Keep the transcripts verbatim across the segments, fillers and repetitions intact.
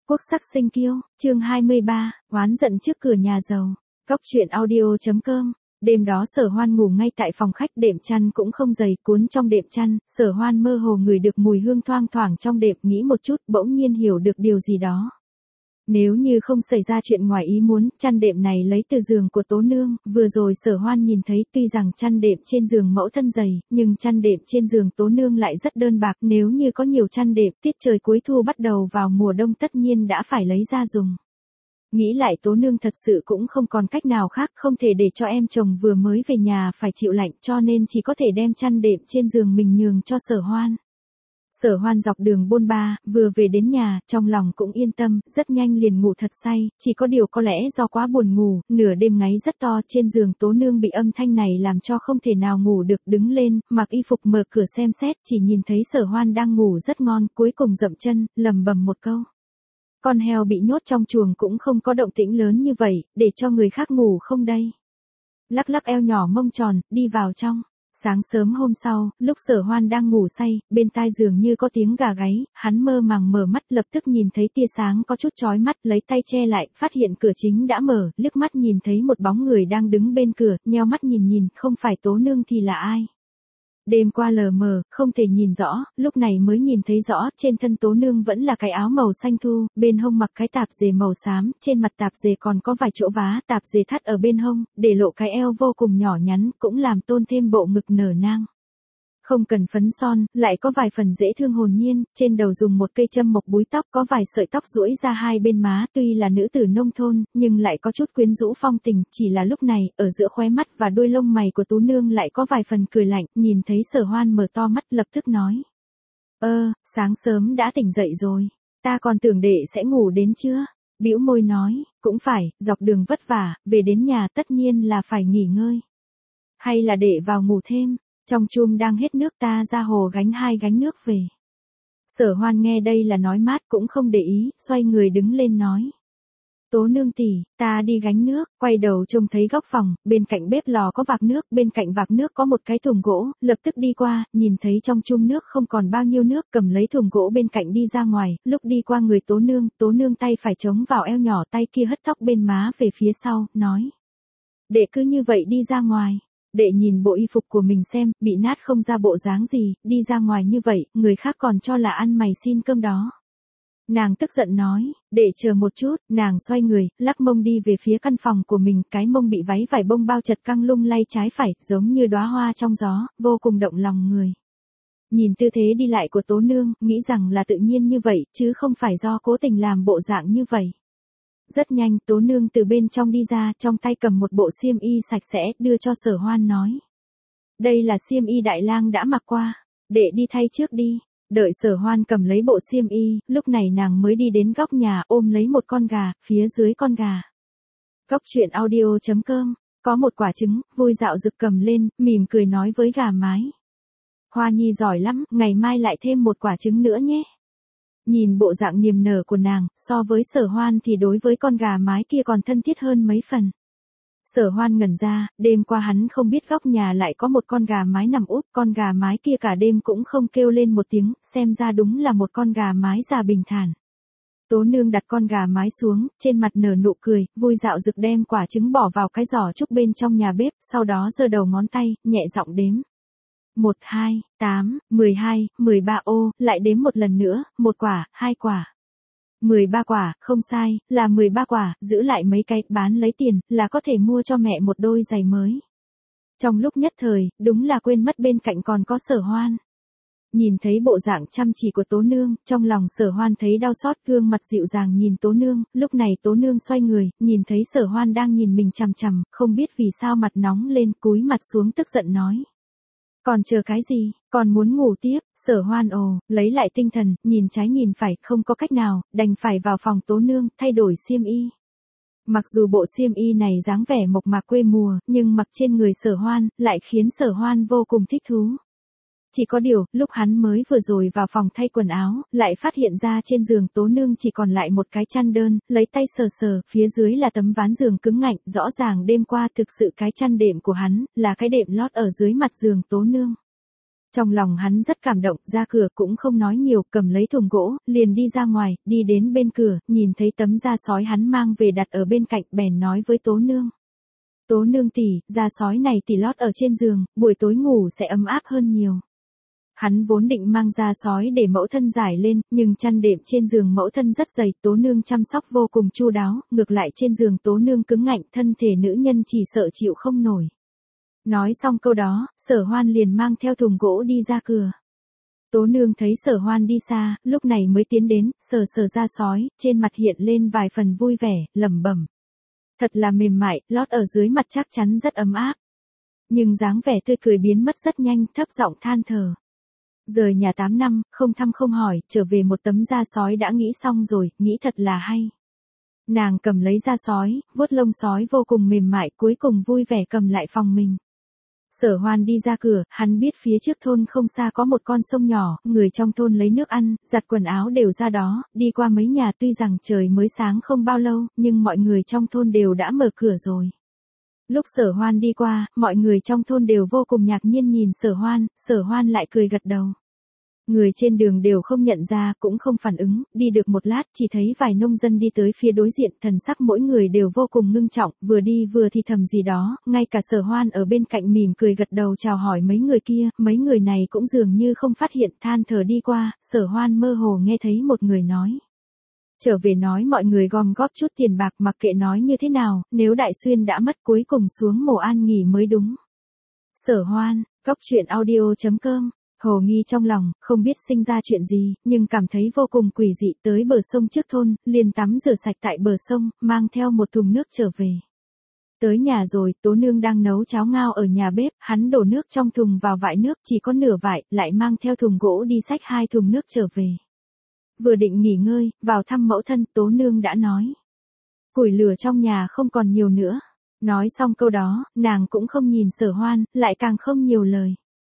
Quốc sắc sinh kiêu, chương hai mươi ba, oán giận trước cửa nhà giàu. Cóc truyện audio.com. Đêm đó Sở Hoan ngủ ngay tại phòng khách, đệm chăn cũng không dày, cuốn trong đệm chăn, Sở Hoan mơ hồ ngửi được mùi hương thoang thoảng trong đệm, nghĩ một chút, bỗng nhiên hiểu được điều gì đó. Nếu như không xảy ra chuyện ngoài ý muốn, chăn đệm này lấy từ giường của Tố Nương, vừa rồi Sở Hoan nhìn thấy tuy rằng chăn đệm trên giường mẫu thân dày, nhưng chăn đệm trên giường Tố Nương lại rất đơn bạc, nếu như có nhiều chăn đệm, tiết trời cuối thu bắt đầu vào mùa đông tất nhiên đã phải lấy ra dùng. Nghĩ lại Tố Nương thật sự cũng không còn cách nào khác, không thể để cho em chồng vừa mới về nhà phải chịu lạnh, cho nên chỉ có thể đem chăn đệm trên giường mình nhường cho Sở Hoan. Sở Hoan dọc đường bôn ba, vừa về đến nhà, trong lòng cũng yên tâm, rất nhanh liền ngủ thật say, chỉ có điều có lẽ do quá buồn ngủ, nửa đêm ngáy rất to, trên giường Tố Nương bị âm thanh này làm cho không thể nào ngủ được, đứng lên, mặc y phục mở cửa xem xét, chỉ nhìn thấy Sở Hoan đang ngủ rất ngon, cuối cùng dậm chân, lầm bầm một câu. Con heo bị nhốt trong chuồng cũng không có động tĩnh lớn như vậy, để cho người khác ngủ không đây. Lắc lắc eo nhỏ mông tròn, đi vào trong. Sáng sớm hôm sau, lúc Sở Hoan đang ngủ say, bên tai dường như có tiếng gà gáy, hắn mơ màng mở mắt, lập tức nhìn thấy tia sáng có chút chói mắt, lấy tay che lại, phát hiện cửa chính đã mở, liếc mắt nhìn thấy một bóng người đang đứng bên cửa, nheo mắt nhìn nhìn, không phải Tố Nương thì là ai. Đêm qua lờ mờ, không thể nhìn rõ, lúc này mới nhìn thấy rõ, trên thân Tố Nương vẫn là cái áo màu xanh thu, bên hông mặc cái tạp dề màu xám, trên mặt tạp dề còn có vài chỗ vá, tạp dề thắt ở bên hông, để lộ cái eo vô cùng nhỏ nhắn, cũng làm tôn thêm bộ ngực nở nang. Không cần phấn son, lại có vài phần dễ thương hồn nhiên, trên đầu dùng một cây châm mộc búi tóc, có vài sợi tóc duỗi ra hai bên má, tuy là nữ tử nông thôn, nhưng lại có chút quyến rũ phong tình, chỉ là lúc này, ở giữa khóe mắt và đuôi lông mày của Tú Nương lại có vài phần cười lạnh, nhìn thấy Sở Hoan mở to mắt, lập tức nói. Ơ, sáng sớm đã tỉnh dậy rồi, ta còn tưởng đệ sẽ ngủ đến chưa? Bĩu môi nói, cũng phải, dọc đường vất vả, về đến nhà tất nhiên là phải nghỉ ngơi. Hay là đệ vào ngủ thêm? Trong chum đang hết nước, ta ra hồ gánh hai gánh nước về. Sở Hoan nghe đây là nói mát cũng không để ý, xoay người đứng lên nói. Tố Nương tỷ, ta đi gánh nước, quay đầu trông thấy góc phòng, bên cạnh bếp lò có vạc nước, bên cạnh vạc nước có một cái thùng gỗ, lập tức đi qua, nhìn thấy trong chum nước không còn bao nhiêu nước, cầm lấy thùng gỗ bên cạnh đi ra ngoài, lúc đi qua người Tố Nương, Tố Nương tay phải chống vào eo nhỏ, tay kia hất tóc bên má về phía sau, nói. Đệ cứ như vậy đi ra ngoài. Đệ nhìn bộ y phục của mình xem, bị nát không ra bộ dáng gì, đi ra ngoài như vậy, người khác còn cho là ăn mày xin cơm đó. Nàng tức giận nói, đệ chờ một chút, nàng xoay người, lắc mông đi về phía căn phòng của mình, cái mông bị váy vải bông bao chật căng lung lay trái phải, giống như đóa hoa trong gió, vô cùng động lòng người. Nhìn tư thế đi lại của Tố Nương, nghĩ rằng là tự nhiên như vậy, chứ không phải do cố tình làm bộ dạng như vậy. Rất nhanh, Tố Nương từ bên trong đi ra, trong tay cầm một bộ xiêm y sạch sẽ, đưa cho Sở Hoan nói. Đây là xiêm y đại lang đã mặc qua, đệ đi thay trước đi. Đợi Sở Hoan cầm lấy bộ xiêm y, lúc này nàng mới đi đến góc nhà, ôm lấy một con gà, phía dưới con gà. Cóc truyện audio.com, có một quả trứng, vui dạo rực cầm lên, mỉm cười nói với gà mái. Hoa Nhi giỏi lắm, ngày mai lại thêm một quả trứng nữa nhé. Nhìn bộ dạng niềm nở của nàng, so với Sở Hoan thì đối với con gà mái kia còn thân thiết hơn mấy phần. Sở Hoan ngẩn ra, đêm qua hắn không biết góc nhà lại có một con gà mái nằm úp, con gà mái kia cả đêm cũng không kêu lên một tiếng, xem ra đúng là một con gà mái già bình thản. Tố Nương đặt con gà mái xuống, trên mặt nở nụ cười, vui dạo rực đem quả trứng bỏ vào cái giỏ trúc bên trong nhà bếp, sau đó giơ đầu ngón tay, nhẹ giọng đếm. một, hai, tám, mười hai, mười ba ô, lại đếm một lần nữa, một quả, hai quả. mười ba quả, không sai, là mười ba quả, giữ lại mấy cái, bán lấy tiền, là có thể mua cho mẹ một đôi giày mới. Trong lúc nhất thời, đúng là quên mất bên cạnh còn có Sở Hoan. Nhìn thấy bộ dạng chăm chỉ của Tố Nương, trong lòng Sở Hoan thấy đau xót, gương mặt dịu dàng nhìn Tố Nương, lúc này Tố Nương xoay người, nhìn thấy Sở Hoan đang nhìn mình chằm chằm, không biết vì sao mặt nóng lên, cúi mặt xuống tức giận nói. Còn chờ cái gì, còn muốn ngủ tiếp? Sở Hoan ồ, lấy lại tinh thần, nhìn trái nhìn phải, không có cách nào, đành phải vào phòng Tố Nương, thay đổi xiêm y. Mặc dù bộ xiêm y này dáng vẻ mộc mạc quê mùa, nhưng mặc trên người Sở Hoan, lại khiến Sở Hoan vô cùng thích thú. Chỉ có điều, lúc hắn mới vừa rồi vào phòng thay quần áo, lại phát hiện ra trên giường Tố Nương chỉ còn lại một cái chăn đơn, lấy tay sờ sờ, phía dưới là tấm ván giường cứng ngạnh, rõ ràng đêm qua thực sự cái chăn đệm của hắn, là cái đệm lót ở dưới mặt giường Tố Nương. Trong lòng hắn rất cảm động, ra cửa cũng không nói nhiều, cầm lấy thùng gỗ, liền đi ra ngoài, đi đến bên cửa, nhìn thấy tấm da sói hắn mang về đặt ở bên cạnh, bèn nói với Tố Nương. Tố Nương tỷ, da sói này tỷ lót ở trên giường, buổi tối ngủ sẽ ấm áp hơn nhiều. Hắn vốn định mang da sói để mẫu thân giải lên, nhưng chăn đệm trên giường mẫu thân rất dày, Tố Nương chăm sóc vô cùng chu đáo, ngược lại trên giường Tố Nương cứng ngạnh, thân thể nữ nhân chỉ sợ chịu không nổi. Nói xong câu đó, Sở Hoan liền mang theo thùng gỗ đi ra cửa. Tố Nương thấy Sở Hoan đi xa, lúc này mới tiến đến, sờ sờ da sói, trên mặt hiện lên vài phần vui vẻ, lẩm bẩm. Thật là mềm mại, lót ở dưới mặt chắc chắn rất ấm áp. Nhưng dáng vẻ tươi cười biến mất rất nhanh, thấp giọng than thở. Rời nhà tám năm, không thăm không hỏi, trở về một tấm da sói đã nghĩ xong rồi, nghĩ thật là hay. Nàng cầm lấy da sói, vuốt lông sói vô cùng mềm mại, cuối cùng vui vẻ cầm lại phòng mình. Sở Hoan đi ra cửa, hắn biết phía trước thôn không xa có một con sông nhỏ, người trong thôn lấy nước ăn, giặt quần áo đều ra đó, đi qua mấy nhà tuy rằng trời mới sáng không bao lâu, nhưng mọi người trong thôn đều đã mở cửa rồi. Lúc Sở Hoan đi qua, mọi người trong thôn đều vô cùng ngạc nhiên nhìn Sở Hoan, Sở Hoan lại cười gật đầu. Người trên đường đều không nhận ra, cũng không phản ứng, đi được một lát chỉ thấy vài nông dân đi tới phía đối diện, thần sắc mỗi người đều vô cùng ngưng trọng, vừa đi vừa thì thầm gì đó, ngay cả Sở Hoan ở bên cạnh mỉm cười gật đầu chào hỏi mấy người kia, mấy người này cũng dường như không phát hiện, than thở đi qua, Sở Hoan mơ hồ nghe thấy một người nói. Trở về nói mọi người gom góp chút tiền bạc, mặc kệ nói như thế nào, nếu Đại Xuyên đã mất cuối cùng xuống mồ an nghỉ mới đúng. Sở Hoan, Cóc Truyện Audio chấm com. Hồ nghi trong lòng, không biết sinh ra chuyện gì, nhưng cảm thấy vô cùng quỷ dị, tới bờ sông trước thôn, liền tắm rửa sạch tại bờ sông, mang theo một thùng nước trở về. Tới nhà rồi, Tố Nương đang nấu cháo ngao ở nhà bếp, hắn đổ nước trong thùng vào vại nước, chỉ có nửa vại, lại mang theo thùng gỗ đi xách hai thùng nước trở về. Vừa định nghỉ ngơi, vào thăm mẫu thân, Tố Nương đã nói. Củi lửa trong nhà không còn nhiều nữa. Nói xong câu đó, nàng cũng không nhìn Sở Hoan, lại càng không nhiều lời.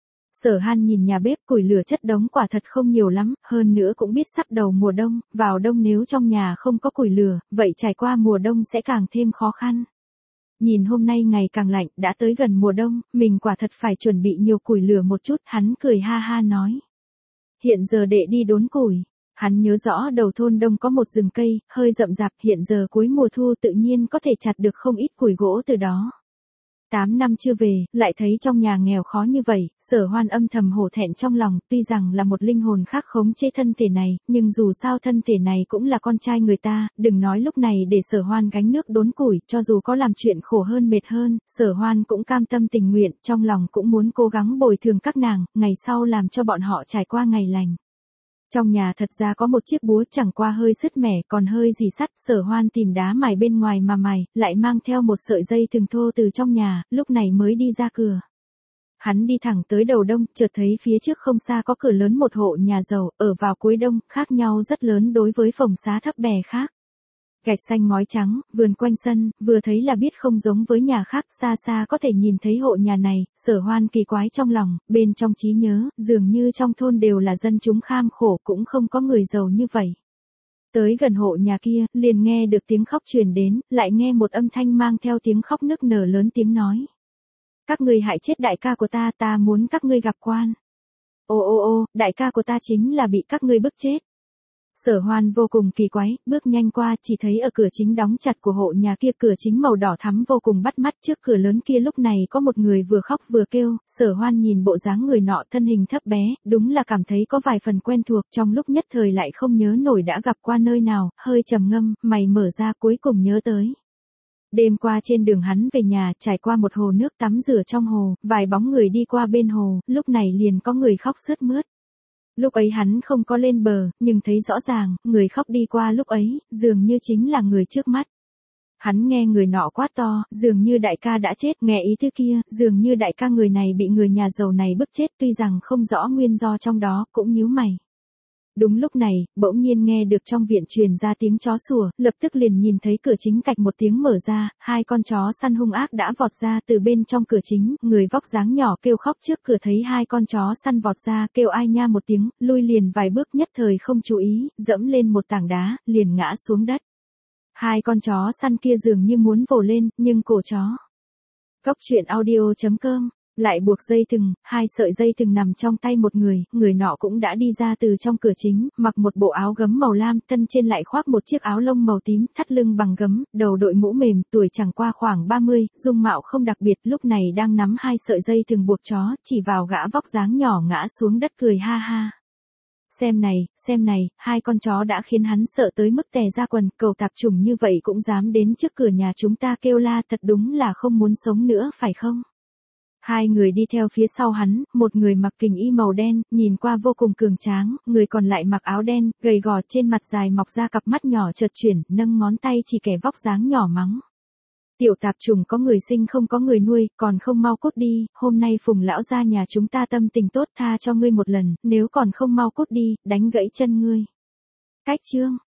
Sở Hoan nhìn nhà bếp, củi lửa chất đống quả thật không nhiều lắm, hơn nữa cũng biết sắp đầu mùa đông, vào đông nếu trong nhà không có củi lửa, vậy trải qua mùa đông sẽ càng thêm khó khăn. Nhìn hôm nay ngày càng lạnh, đã tới gần mùa đông, mình quả thật phải chuẩn bị nhiều củi lửa một chút, hắn cười ha ha nói. Hiện giờ đệ đi đốn củi. Hắn nhớ rõ đầu thôn đông có một rừng cây, hơi rậm rạp, hiện giờ cuối mùa thu tự nhiên có thể chặt được không ít củi gỗ từ đó. Tám năm chưa về, lại thấy trong nhà nghèo khó như vậy, Sở Hoan âm thầm hổ thẹn trong lòng, tuy rằng là một linh hồn khác khống chế thân thể này, nhưng dù sao thân thể này cũng là con trai người ta, đừng nói lúc này để Sở Hoan gánh nước đốn củi, cho dù có làm chuyện khổ hơn mệt hơn, Sở Hoan cũng cam tâm tình nguyện, trong lòng cũng muốn cố gắng bồi thường các nàng, ngày sau làm cho bọn họ trải qua ngày lành. Trong nhà thật ra có một chiếc búa chẳng qua hơi sứt mẻ, còn hơi gì sắt, Sở Hoan tìm đá mài bên ngoài mà mài, lại mang theo một sợi dây thừng thô từ trong nhà, lúc này mới đi ra cửa. Hắn đi thẳng tới đầu đông, chợt thấy phía trước không xa có cửa lớn một hộ nhà giàu, ở vào cuối đông, khác nhau rất lớn đối với phòng xá thấp bè khác. Gạch xanh ngói trắng, vườn quanh sân, vừa thấy là biết không giống với nhà khác, xa xa có thể nhìn thấy hộ nhà này, Sở Hoan kỳ quái trong lòng, bên trong trí nhớ, dường như trong thôn đều là dân chúng kham khổ, cũng không có người giàu như vậy. Tới gần hộ nhà kia, liền nghe được tiếng khóc truyền đến, lại nghe một âm thanh mang theo tiếng khóc nức nở lớn tiếng nói. Các ngươi hại chết đại ca của ta, ta muốn các ngươi gặp quan. Ô ô ô, đại ca của ta chính là bị các ngươi bức chết. Sở Hoan vô cùng kỳ quái, bước nhanh qua, chỉ thấy ở cửa chính đóng chặt của hộ nhà kia, cửa chính màu đỏ thắm vô cùng bắt mắt, trước cửa lớn kia lúc này có một người vừa khóc vừa kêu, Sở Hoan nhìn bộ dáng người nọ thân hình thấp bé, đúng là cảm thấy có vài phần quen thuộc, trong lúc nhất thời lại không nhớ nổi đã gặp qua nơi nào, hơi trầm ngâm, mày mở ra cuối cùng nhớ tới. Đêm qua trên đường hắn về nhà, trải qua một hồ nước tắm rửa trong hồ, vài bóng người đi qua bên hồ, lúc này liền có người khóc sướt mướt. Lúc ấy hắn không có lên bờ, nhưng thấy rõ ràng, người khóc đi qua lúc ấy, dường như chính là người trước mắt. Hắn nghe người nọ quát to, dường như đại ca đã chết, nghe ý thứ kia, dường như đại ca người này bị người nhà giàu này bức chết, tuy rằng không rõ nguyên do trong đó, cũng nhíu mày. Đúng lúc này, bỗng nhiên nghe được trong viện truyền ra tiếng chó sủa, lập tức liền nhìn thấy cửa chính cạch một tiếng mở ra, hai con chó săn hung ác đã vọt ra từ bên trong cửa chính, người vóc dáng nhỏ kêu khóc trước cửa thấy hai con chó săn vọt ra, kêu ai nha một tiếng, lui liền vài bước nhất thời không chú ý, dẫm lên một tảng đá, liền ngã xuống đất. Hai con chó săn kia dường như muốn vồ lên, nhưng cổ chó. Cóc Truyện Audio chấm com Lại buộc dây thừng, hai sợi dây thừng nằm trong tay một người, người nọ cũng đã đi ra từ trong cửa chính, mặc một bộ áo gấm màu lam, thân trên lại khoác một chiếc áo lông màu tím, thắt lưng bằng gấm, đầu đội mũ mềm, tuổi chẳng qua khoảng ba mươi, dung mạo không đặc biệt, lúc này đang nắm hai sợi dây thừng buộc chó, chỉ vào gã vóc dáng nhỏ ngã xuống đất cười ha ha. Xem này, xem này, hai con chó đã khiến hắn sợ tới mức tè ra quần, cẩu tạp chủng như vậy cũng dám đến trước cửa nhà chúng ta kêu la, thật đúng là không muốn sống nữa phải không? Hai người đi theo phía sau hắn, một người mặc kình y màu đen, nhìn qua vô cùng cường tráng, người còn lại mặc áo đen, gầy gò, trên mặt dài mọc ra cặp mắt nhỏ chợt chuyển, nâng ngón tay chỉ kẻ vóc dáng nhỏ mắng. Tiểu tạp trùng có người sinh không có người nuôi, còn không mau cút đi, hôm nay Phùng lão gia nhà chúng ta tâm tình tốt tha cho ngươi một lần, nếu còn không mau cút đi, đánh gãy chân ngươi. Cách chương